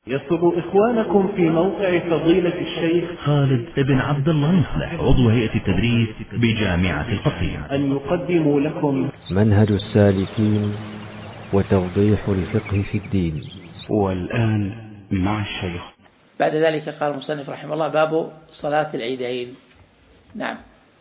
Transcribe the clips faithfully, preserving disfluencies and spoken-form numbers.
يسر إخوانكم في موقع فضيلة الشيخ خالد بن عبد الله مصلح عضو هيئة التدريس بجامعة القصيم أن يقدموا لكم منهج السالكين وتوضيح الفقه في الدين. والآن مع الشيخ. بعد ذلك قال المصنف رحمه الله: باب صلاة العيدين. نعم.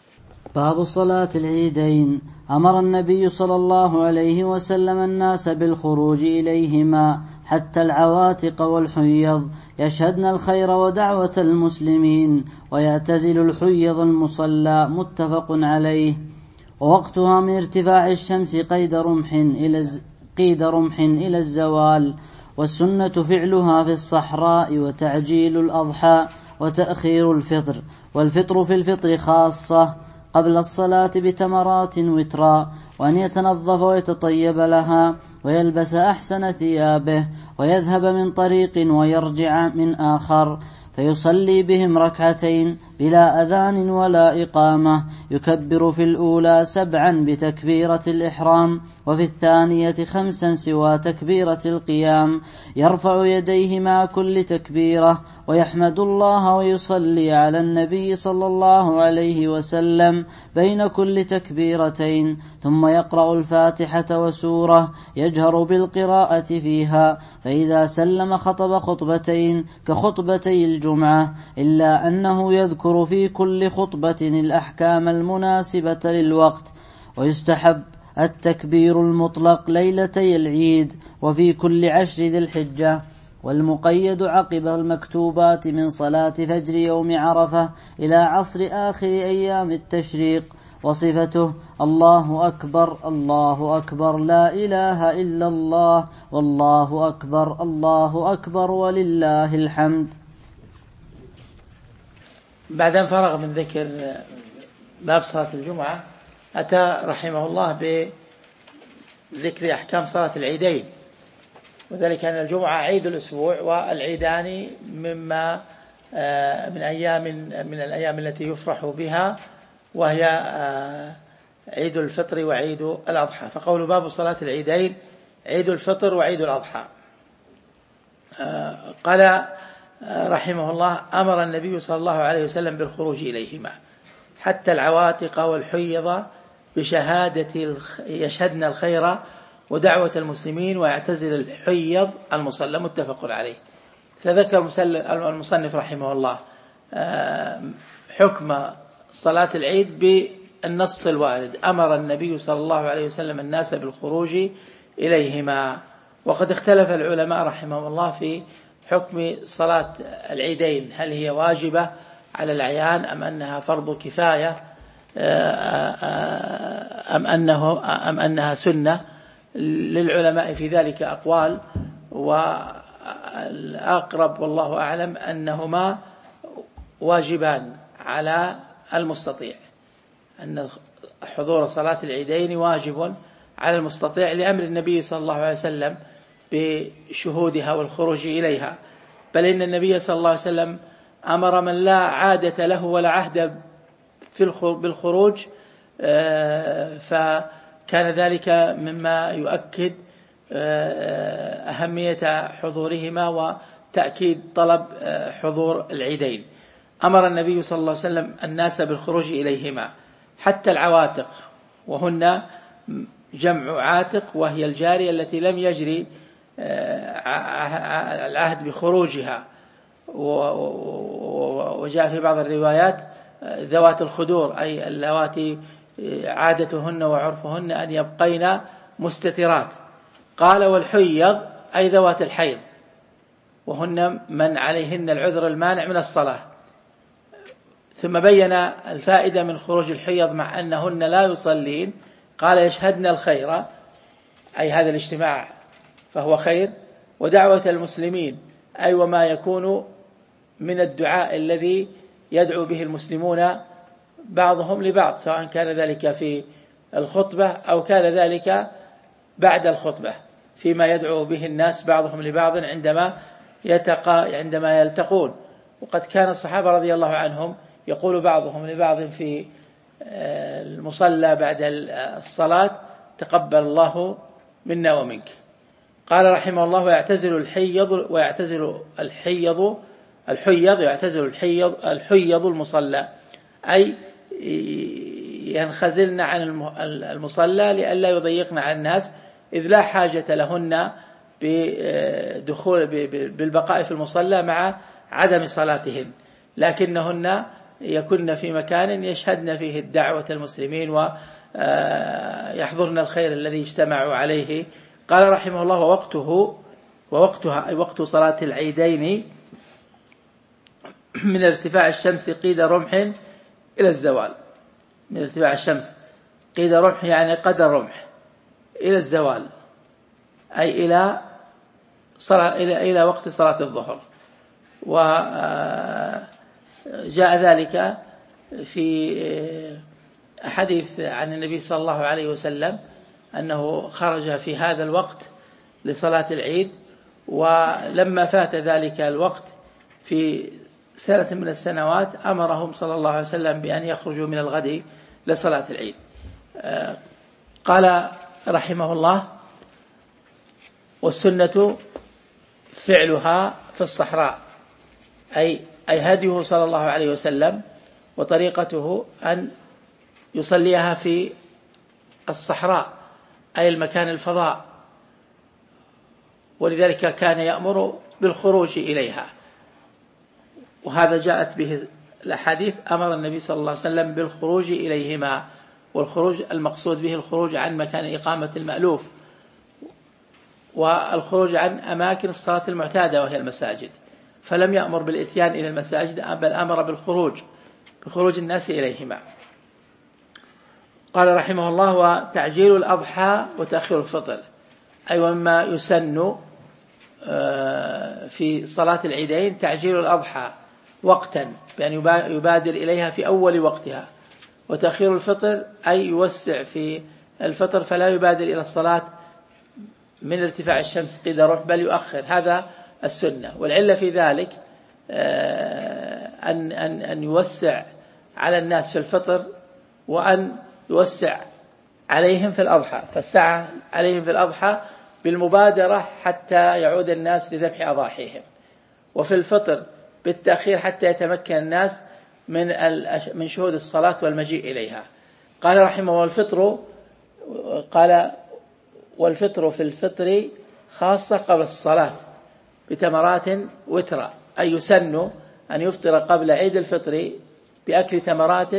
باب صلاة العيدين. أمر النبي صلى الله عليه وسلم الناس بالخروج إليهما حتى العواتق والحيض يشهدن الخير ودعوة المسلمين، ويعتزل الحيض المصلى. متفق عليه. ووقتها من ارتفاع الشمس قيد رمح إلى قيد رمح إلى الزوال، والسنة فعلها في الصحراء، وتعجيل الأضحى وتأخير الفطر، والفطر في الفطر خاصة قبل الصلاة بتمرات وترا، وأن يتنظف ويتطيب لها، ويلبس أحسن ثيابه، ويذهب من طريق ويرجع من آخر، فيصلي بهم ركعتين بلا أذان ولا إقامة، يكبر في الأولى سبعا بتكبيرة الإحرام، وفي الثانية خمسا سوى تكبيرة القيام، يرفع يديه مع كل تكبيرة، ويحمد الله ويصلي على النبي صلى الله عليه وسلم بين كل تكبيرتين، ثم يقرأ الفاتحة وسورة يجهر بالقراءة فيها، فإذا سلم خطب خطبتين كخطبتي الجمعة، إلا أنه يذكر في كل خطبة الأحكام المناسبة للوقت. ويستحب التكبير المطلق ليلتي العيد وفي كل عشر ذي الحجة، والمقيد عقب المكتوبات من صلاة فجر يوم عرفة إلى عصر آخر أيام التشريق. وصفته: الله أكبر الله أكبر لا إله إلا الله والله أكبر الله أكبر ولله الحمد. بعد أن فرغ من ذكر باب صلاة الجمعة، أتى رحمه الله بذكر أحكام صلاة العيدين، وذلك أن الجمعة عيد الأسبوع، والعيدان مما من أيام من الأيام التي يفرح بها، وهي عيد الفطر وعيد الأضحى. فقول باب صلاة العيدين عيد الفطر وعيد الأضحى. قال رحمه الله: أمر النبي صلى الله عليه وسلم بالخروج إليهما حتى العواتق والحيض بشهادة يشهدن الخير ودعوة المسلمين، ويعتزل الحيض المصلى. متفق عليه. فذكر المصنف رحمه الله حكم صلاة العيد بالنص الوارد: أمر النبي صلى الله عليه وسلم الناس بالخروج إليهما. وقد اختلف العلماء رحمه الله في حكم صلاة العيدين، هل هي واجبة على الأعيان أم أنها فرض كفاية أم أنه أم أنها سنة. للعلماء في ذلك أقوال، والأقرب والله أعلم أنهما واجبان على المستطيع، أن حضور صلاة العيدين واجب على المستطيع لأمر النبي صلى الله عليه وسلم بشهودها والخروج إليها. بل إن النبي صلى الله عليه وسلم أمر من لا عادة له ولا عهد بالخروج، فكان ذلك مما يؤكد أهمية حضورهما وتأكيد طلب حضور العيدين. أمر النبي صلى الله عليه وسلم الناس بالخروج إليهما حتى العواتق، وهن جمع عاتق، وهي الجارية التي لم يجري العهد بخروجها، وجاء في بعض الروايات ذوات الخدور، أي اللواتي عادتهن وعرفهن أن يبقين مستترات. قال: والحيض أي ذوات الحيض، وهن من عليهن العذر المانع من الصلاة. ثم بين الفائدة من خروج الحيض مع أنهن لا يصلين. قال: يشهدن الخير، أي هذا الاجتماع فهو خير، ودعوة المسلمين، أي وما يكون من الدعاء الذي يدعو به المسلمون بعضهم لبعض، سواء كان ذلك في الخطبة أو كان ذلك بعد الخطبة، فيما يدعو به الناس بعضهم لبعض عندما يتقى عندما يلتقون. وقد كان الصحابة رضي الله عنهم يقول بعضهم لبعض في المصلى بعد الصلاة: تقبل الله منا ومنك. قال رحمه الله: ويعتزل الحيض ويعتزل الحيض الحيض يعتزل الحيض الحيض المصلى، أي ينخزلن عن المصلى لئلا يضيقن على الناس، إذ لا حاجة لهن بدخول بالبقاء في المصلى مع عدم صلاتهن، لكنهن يكن في مكان يشهدن فيه الدعوة المسلمين ويحضرن الخير الذي اجتمعوا عليه. قال رحمه الله: ووقته ووقتها أي وقت صلاة العيدين من ارتفاع الشمس قيد رمح إلى الزوال. من ارتفاع الشمس قيد رمح يعني قدر رمح إلى الزوال، أي إلى صلاة إلى إلى وقت صلاة الظهر. وجاء ذلك في حديث عن النبي صلى الله عليه وسلم أنه خرج في هذا الوقت لصلاة العيد، ولما فات ذلك الوقت في سنة من السنوات أمرهم صلى الله عليه وسلم بأن يخرجوا من الغد لصلاة العيد. قال رحمه الله: والسنة فعلها في الصحراء، أي أي هديه صلى الله عليه وسلم وطريقته أن يصليها في الصحراء، أي المكان الفضاء، ولذلك كان يأمر بالخروج إليها، وهذا جاءت به الأحاديث. أمر النبي صلى الله عليه وسلم بالخروج إليهما، والخروج المقصود به الخروج عن مكان إقامة المألوف، والخروج عن أماكن الصلاة المعتادة وهي المساجد، فلم يأمر بالإتيان إلى المساجد بل أمر بالخروج بخروج الناس إليهما. قال رحمه الله: وتعجيل الأضحى وتأخير الفطر، أي ومما يسن في صلاة العيدين تعجيل الأضحى وقتا بأن يبادر إليها في أول وقتها، وتأخير الفطر أي يوسع في الفطر فلا يبادر إلى الصلاة من ارتفاع الشمس قيد رمح بل يؤخر، هذا السنة. والعلة في ذلك أن أن أن يوسع على الناس في الفطر وأن يوسع عليهم في الأضحى، فالسعة عليهم في الأضحى بالمبادرة حتى يعود الناس لذبح أضاحيهم، وفي الفطر بالتأخير حتى يتمكن الناس من من شهود الصلاة والمجيء إليها. قال رحمه الله: والفطر قال والفطر في الفطر خاصة قبل الصلاة بتمرات وترا، أي يسن أن يفطر قبل عيد الفطر بأكل تمرات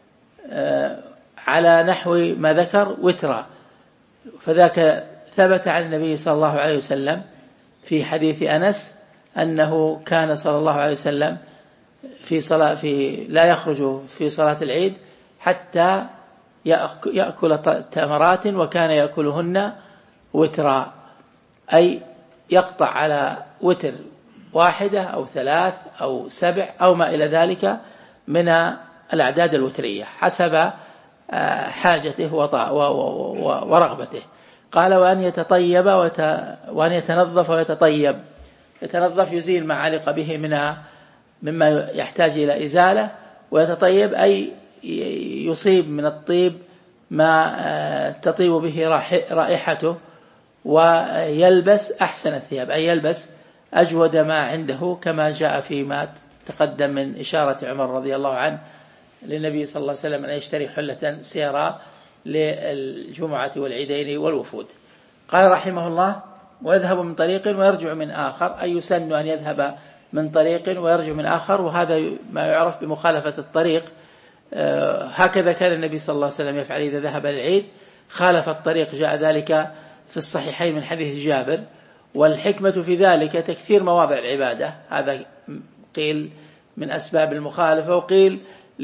على نحو ما ذكر وترا، فذاك ثبت عن النبي صلى الله عليه وسلم في حديث أنس أنه كان صلى الله عليه وسلم في صلاة في لا يخرج في صلاة العيد حتى يأكل تمرات، وكان يأكلهن وترا، أي يقطع على وتر واحدة أو ثلاث أو سبع أو ما إلى ذلك من الأعداد الوترية حسب حاجته ورغبته. قال: وأن يتطيب وأن يتنظف ويتطيب. يتنظف يزيل ما علق به من مما يحتاج إلى إزالة، ويتطيب أي يصيب من الطيب ما تطيب به رائحته، ويلبس أحسن الثياب أي يلبس أجود ما عنده، كما جاء فيما تقدم من إشارة عمر رضي الله عنه للنبي صلى الله عليه وسلم أن يشتري حلة سيرا للجمعة والعيدين والوفود. قال رحمه الله: ويذهب من طريق ويرجع من آخر، أي يسن أن يذهب من طريق ويرجع من آخر، وهذا ما يعرف بمخالفة الطريق. هكذا كان النبي صلى الله عليه وسلم يفعل إذا ذهب للعيد، خالف الطريق، جاء ذلك في الصحيحين من حديث جابر. والحكمة في ذلك تكثير مواضع العبادة، هذا قيل من أسباب المخالفة، وقيل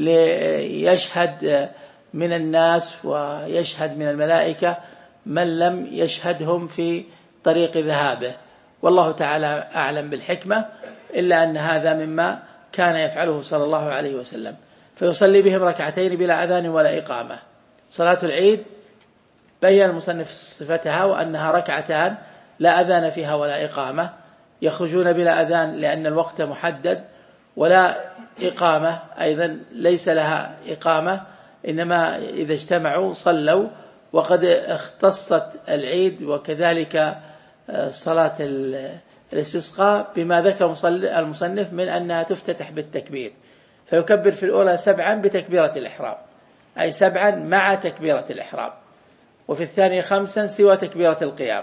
ليشهد من الناس ويشهد من الملائكة من لم يشهدهم في طريق ذهابه، والله تعالى أعلم بالحكمة، إلا أن هذا مما كان يفعله صلى الله عليه وسلم. فيصلي بهم ركعتين بلا أذان ولا إقامة. صلاة العيد بين المصنف صفتها وأنها ركعتان لا أذان فيها ولا إقامة، يخرجون بلا أذان لأن الوقت محدد، ولا إقامة أيضا ليس لها إقامة، إنما إذا اجتمعوا صلوا. وقد اختصت العيد وكذلك صلاة الاستسقاء بما ذكر المصنف من أنها تفتتح بالتكبير، فيكبر في الأولى سبعا بتكبيرة الإحرام، أي سبعا مع تكبيرة الإحرام، وفي الثانية خمسا سوى تكبيرة القيام.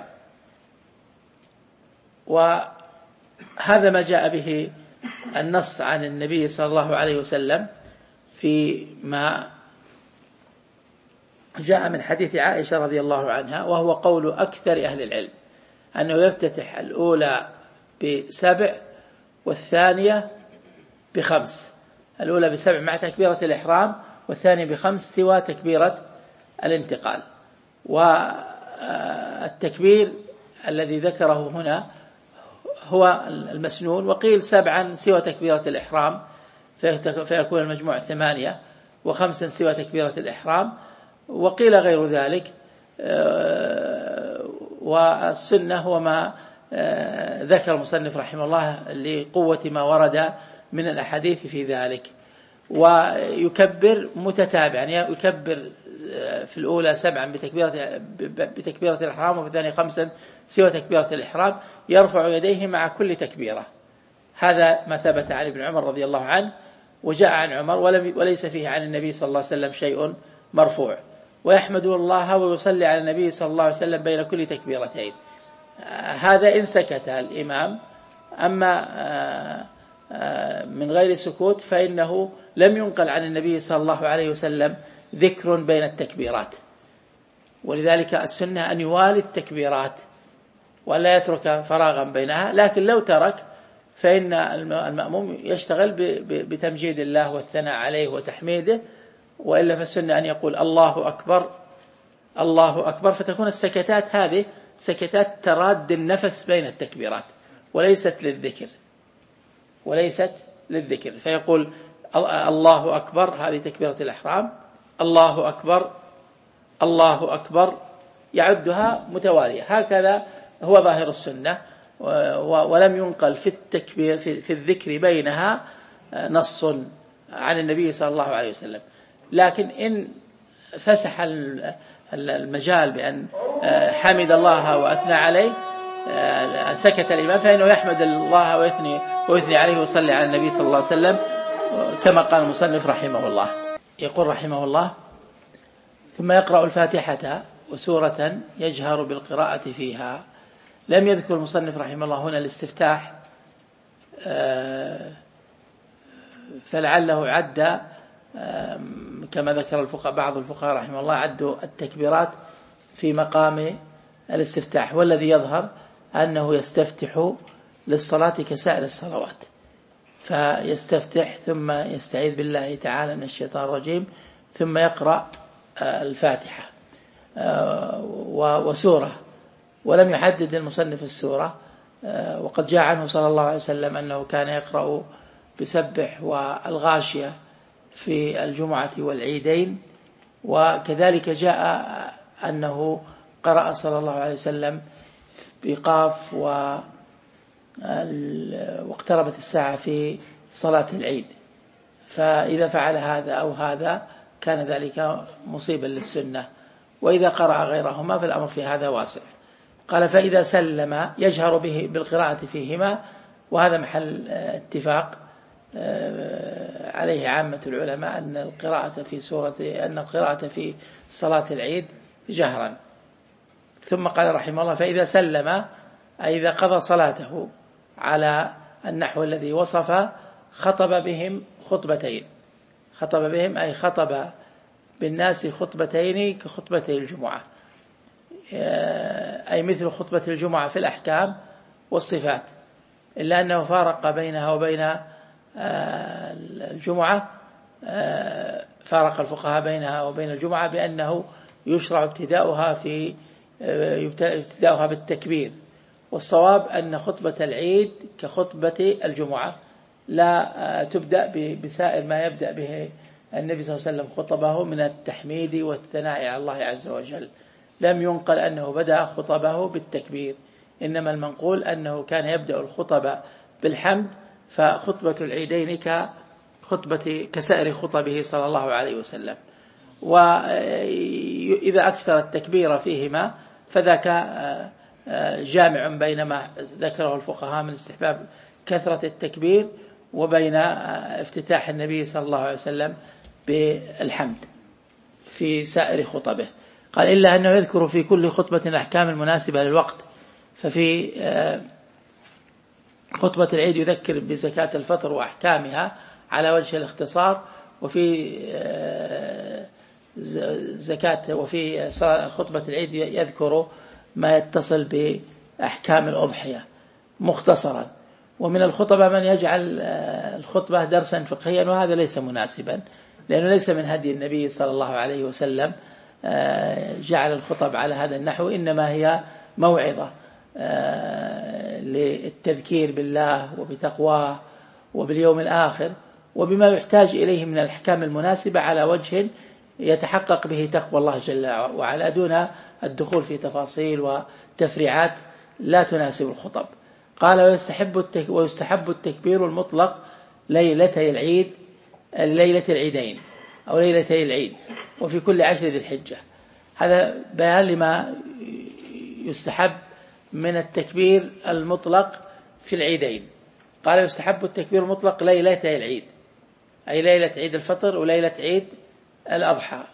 وهذا ما جاء به النص عن النبي صلى الله عليه وسلم فيما جاء من حديث عائشة رضي الله عنها، وهو قول أكثر أهل العلم أنه يفتتح الأولى بسبع والثانية بخمس، الأولى بسبع مع تكبيرة الإحرام والثانية بخمس سوى تكبيرة الانتقال. والتكبير الذي ذكره هنا هو المسنون، وقيل سبعا سوى تكبيرة الإحرام فيكون المجموع ثمانية، وخمسا سوى تكبيرة الإحرام، وقيل غير ذلك. والسنة هو ما ذكر المصنف رحمه الله لقوة ما ورد من الأحاديث في ذلك. ويكبر متتابعا، يكبر في الأولى سبعا بتكبيرة, بتكبيرة الإحرام، وفي الثانية خمسا سوى تكبيرة الإحرام، يرفع يديه مع كل تكبيرة. هذا ما ثبت عن ابن عمر رضي الله عنه، وجاء عن عمر وليس فيه عن النبي صلى الله عليه وسلم شيء مرفوع. ويحمد الله ويصلي على النبي صلى الله عليه وسلم بين كل تكبيرتين. هذا إن سكت الإمام. أما من غير سكوت فإنه لم ينقل عن النبي صلى الله عليه وسلم ذكر بين التكبيرات، ولذلك السنة أن يوالي التكبيرات ولا يترك فراغا بينها. لكن لو ترك فإن المأموم يشتغل بتمجيد الله والثناء عليه وتحميده، وإلا فالسنة أن يقول الله أكبر الله أكبر، فتكون السكتات هذه سكتات تراد النفس بين التكبيرات وليست للذكر وليست للذكر فيقول الله أكبر، هذه تكبيرة الإحرام، الله أكبر الله أكبر، يعدها متوالية. هكذا هو ظاهر السنة، ولم ينقل في التكبير في الذكر بينها نص عن النبي صلى الله عليه وسلم. لكن إن فسح المجال بأن حمد الله وأثنى عليه سكت الإمام، فإنه يحمد الله ويثني ويثني عليه ويصلي على النبي صلى الله عليه وسلم كما قال المصنف رحمه الله. يقول رحمه الله: ثم يقرأ الفاتحة وسورة يجهر بالقراءة فيها. لم يذكر المصنف رحمه الله هنا الاستفتاح، فلعله عد كما ذكر الفقهاء بعض الفقهاء رحمه الله عدوا التكبيرات في مقام الاستفتاح، والذي يظهر أنه يستفتح للصلاة كسائر الصلوات، فيستفتح ثم يستعيذ بالله تعالى من الشيطان الرجيم ثم يقرأ الفاتحة وسورة، ولم يحدد المصنف السورة. وقد جاء عنه صلى الله عليه وسلم أنه كان يقرأ بسبح والغاشية في الجمعة والعيدين، وكذلك جاء أنه قرأ صلى الله عليه وسلم بقاف واقتربت الساعة في صلاة العيد. فإذا فعل هذا أو هذا كان ذلك مصيبا للسنة، وإذا قرأ غيرهما فالأمر في هذا واسع. قال: فإذا سلم يجهر به بالقراءة فيهما، وهذا محل اتفاق عليه عامة العلماء أن القراءة في سورة أن القراءة في صلاة العيد جهرا. ثم قال رحمه الله: فإذا سلم أي إذا قضى صلاته على النحو الذي وصف خطب بهم خطبتين. خطب بهم أي خطب بالناس خطبتين كخطبتي الجمعة، أي مثل خطبة الجمعة في الأحكام والصفات، إلا أنه فارق بينها وبين الجمعة، فارق الفقهاء بينها وبين الجمعة بأنه يشرع ابتداؤها في ابتداؤها بالتكبير، والصواب أن خطبة العيد كخطبة الجمعة لا تبدأ بسائر ما يبدأ به النبي صلى الله عليه وسلم خطبه من التحميد والثناء على الله عز وجل. لم ينقل أنه بدأ خطبه بالتكبير، إنما المنقول أنه كان يبدأ الخطبة بالحمد، فخطبة العيدين كخطبة كسائر خطبه صلى الله عليه وسلم. وإذا أكثر التكبير فيهما فذاك جامع بين ما ذكره الفقهاء من استحباب كثرة التكبير وبين افتتاح النبي صلى الله عليه وسلم بالحمد في سائر خطبه. قال إلا أنه يذكر في كل خطبة الأحكام المناسبة للوقت، ففي خطبة العيد يذكر بزكاة الفطر وأحكامها على وجه الاختصار، وفي زكاة وفي خطبة العيد يذكر ما يتصل بأحكام الأضحية مختصرا. ومن الخطبة من يجعل الخطبة درسا فقهيا، وهذا ليس مناسبا لأنه ليس من هدي النبي صلى الله عليه وسلم جعل الخطب على هذا النحو، إنما هي موعظة للتذكير بالله وبتقواه وباليوم الآخر وبما يحتاج إليه من الأحكام المناسبة على وجه يتحقق به تقوى الله جل وعلا، دون الدخول في تفاصيل وتفريعات لا تناسب الخطب. قال ويستحب ويستحب التكبير المطلق ليلتي العيد، ليلة العيدين أو ليلتي العيد، وفي كل عشر ذي الحجة. هذا بيان لما يستحب من التكبير المطلق في العيدين. قال يستحب التكبير المطلق ليلتي العيد، أي ليلة عيد الفطر وليلة عيد الأضحى.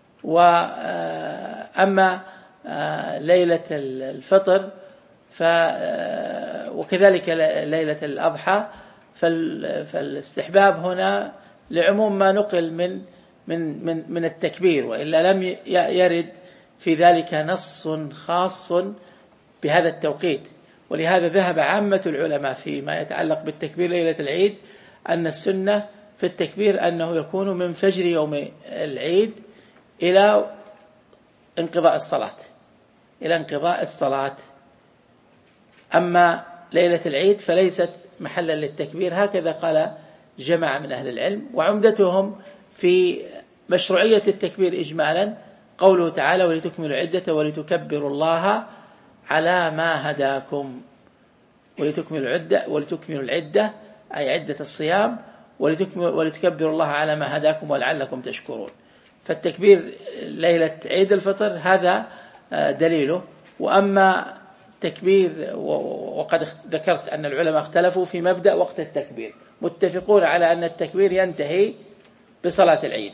وأما ليلة الفطر ف وكذلك ليلة الأضحى فالاستحباب هنا لعموم ما نقل من من من من التكبير، وإلا لم يرد في ذلك نص خاص بهذا التوقيت. ولهذا ذهب عامة العلماء فيما يتعلق بالتكبير ليلة العيد أن السنة في التكبير أنه يكون من فجر يوم العيد إلى انقضاء الصلاة إلى انقضاء الصلاة. أما ليلة العيد فليست محلا للتكبير، هكذا قال جماعة من أهل العلم. وعمدتهم في مشروعية التكبير إجمالا قوله تعالى ولتكملوا العدة ولتكبروا الله على ما هداكم، ولتكملوا العدة ولتكملوا العدة أي عدة الصيام، ولتكبروا الله على ما هداكم ولعلكم تشكرون. فالتكبير ليلة عيد الفطر هذا دليله. وأما تكبير، وقد ذكرت أن العلماء اختلفوا في مبدأ وقت التكبير، متفقون على أن التكبير ينتهي بصلاة العيد.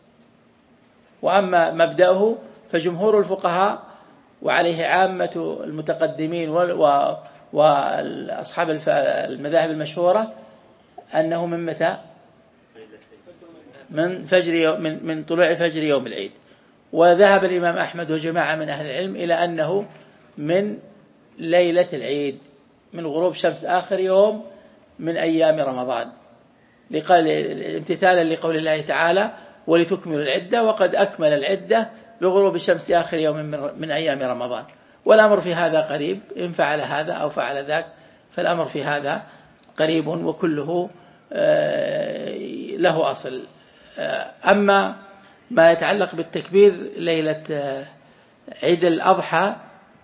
وأما مبدأه فجمهور الفقهاء وعليه عامة المتقدمين وأصحاب المذاهب المشهورة أنه من متى؟ من فجر يوم من, من طلوع فجر يوم العيد. وذهب الإمام أحمد وجماعة من أهل العلم إلى أنه من ليلة العيد، من غروب شمس آخر يوم من أيام رمضان، امتثالا لقول الله تعالى ولتكملوا العدة، وقد أكمل العدة بغروب الشمس آخر يوم من أيام رمضان. والأمر في هذا قريب، إن فعل هذا أو فعل ذاك فالأمر في هذا قريب وكله له أصل. أما ما يتعلق بالتكبير ليلة عيد الأضحى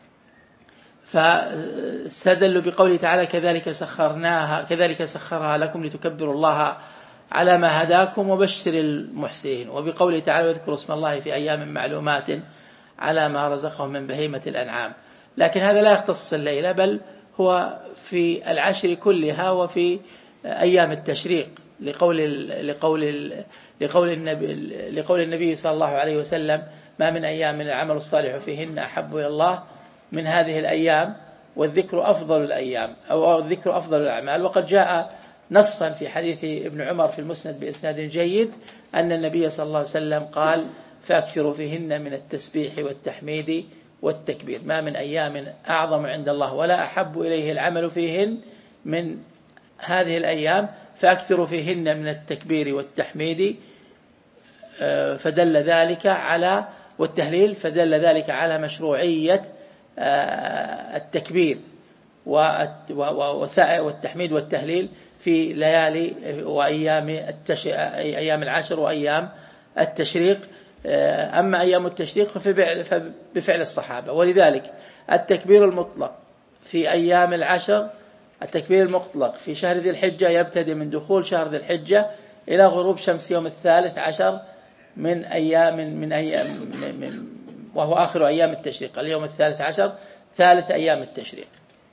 فاستدلوا بقوله تعالى كذلك سخرناها كذلك سخرها لكم لتكبروا الله على ما هداكم وبشر المحسنين، وبقوله تعالى واذكروا اسم الله في أيام معلومات على ما رزقهم من بهيمة الأنعام. لكن هذا لا يختص الليلة، بل هو في العشر كلها وفي أيام التشريق، لقول لقول لقول النبي لقول النبي صلى الله عليه وسلم ما من أيام العمل الصالح فيهن أحب إلى الله من هذه الأيام، والذكر أفضل الأيام أو الذكر أفضل الأعمال. وقد جاء نصا في حديث ابن عمر في المسند بإسناد جيد أن النبي صلى الله عليه وسلم قال فأكثروا فيهن من التسبيح والتحميد والتكبير، ما من أيام أعظم عند الله ولا أحب إليه العمل فيهن من هذه الأيام، فأكثروا فيهن من التكبير والتحميد فدل ذلك على والتهليل فدل ذلك على مشروعية التكبير والتحميد والتهليل في ليالي وأيام التش... أيام العشر وأيام التشريق. أما أيام التشريق فبفعل الصحابة. ولذلك التكبير المطلق في أيام العشر، التكبير المطلق في شهر ذي الحجة يبتدئ من دخول شهر ذي الحجة إلى غروب شمس يوم الثالث عشر من أيام من أيام من وهو آخر أيام التشريق، اليوم الثالث عشر ثالث أيام التشريق.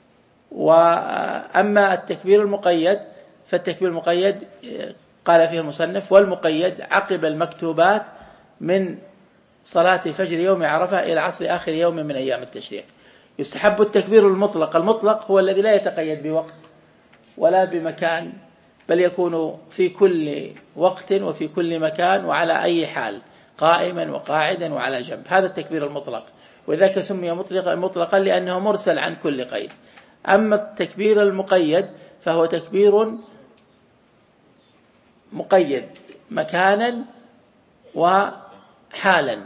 وأما التكبير المقيد فالتكبير المقيد قال فيه المصنف: والمقيد عقب المكتوبات من صلاة فجر يوم عرفة إلى عصر آخر يوم من أيام التشريق. يستحب التكبير المطلق. المطلق هو الذي لا يتقيد بوقت ولا بمكان، بل يكون في كل وقت وفي كل مكان وعلى أي حال، قائما وقاعدا وعلى جنب. هذا التكبير المطلق، وذاك سمي مطلقا مطلقا لأنه مرسل عن كل قيد. أما التكبير المقيد فهو تكبير مقيد مكانا وحالا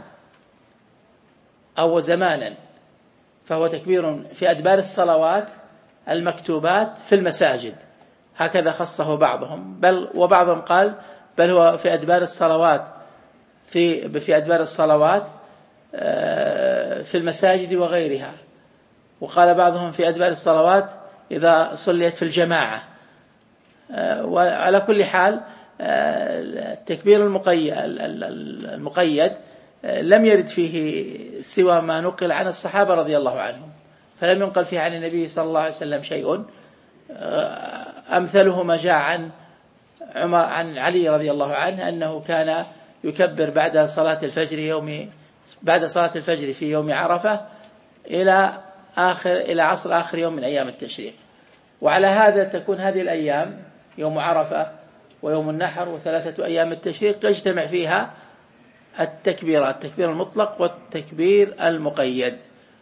أو زمانا، فهو تكبير في أدبار الصلوات المكتوبات في المساجد، هكذا خصه بعضهم، بل وبعضهم قال بل هو في أدبار الصلوات في في أدبار الصلوات في المساجد وغيرها. وقال بعضهم في أدبار الصلوات إذا صليت في الجماعة. وعلى كل حال التكبير المقيد المقيد لم يرد فيه سوى ما نقل عن الصحابة رضي الله عنهم، فلم ينقل فيه عن النبي صلى الله عليه وسلم شيء. أمثله ما جاء عن عمر عن علي رضي الله عنه أنه كان يكبر بعد صلاة الفجر يوم بعد صلاة الفجر في يوم عرفة إلى آخر إلى عصر آخر يوم من أيام التشريق. وعلى هذا تكون هذه الأيام يوم عرفة ويوم النحر وثلاثة أيام التشريق يجتمع فيها التكبيرات، التكبير المطلق والتكبير المقيد.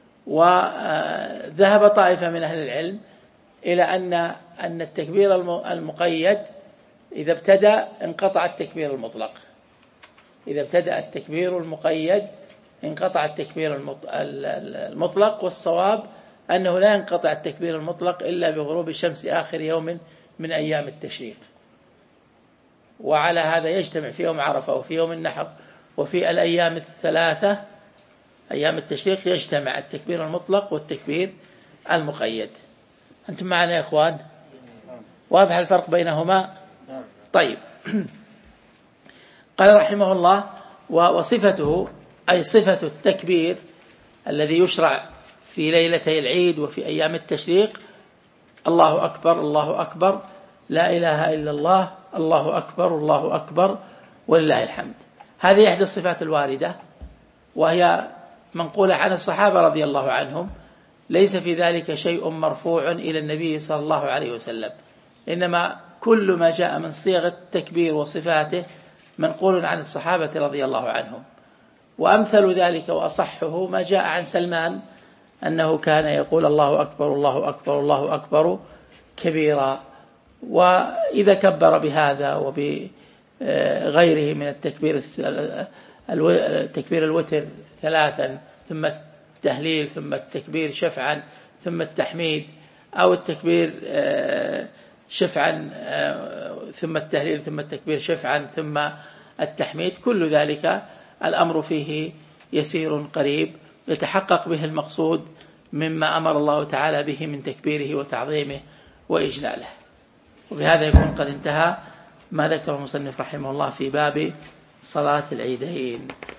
وذهب طائفة من أهل العلم إلى أن أن التكبير المقيد إذا ابتدأ انقطع التكبير المطلق، إذا ابتدأ التكبير المقيد انقطع التكبير المطلق. والصواب أنه لا ينقطع التكبير المطلق إلا بغروب شمس آخر يوم من أيام التشريق. وعلى هذا يجتمع في يوم عرفة وفي يوم النحر وفي الأيام الثلاثة أيام التشريق يجتمع التكبير المطلق والتكبير المقيد. أنتم معنا يا إخوان؟ واضح الفرق بينهما؟ طيب. قال رحمه الله: وصفته أي صفة التكبير الذي يشرع في ليلتي العيد وفي أيام التشريق: الله أكبر الله أكبر لا إله إلا الله الله أكبر الله أكبر ولله الحمد. هذه إحدى الصفات الواردة، وهي منقولة عن الصحابة رضي الله عنهم، ليس في ذلك شيء مرفوع إلى النبي صلى الله عليه وسلم، إنما كل ما جاء من صيغ التكبير وصفاته منقول عن الصحابة رضي الله عنهم. وأمثل ذلك وأصحه ما جاء عن سلمان أنه كان يقول الله أكبر الله أكبر الله أكبر كبيرا. وإذا كبر بهذا وبغيره من التكبير التكبير الوتر ثلاثا ثم التهليل ثم التكبير شفعا ثم التحميد، أو التكبير شفعا ثم التهليل ثم التكبير شفعا ثم التحميد، كل ذلك الأمر فيه يسير قريب يتحقق به المقصود مما أمر الله تعالى به من تكبيره وتعظيمه وإجلاله. وبهذا يكون قد انتهى ما ذكر المصنف رحمه الله في باب صلاة العيدين.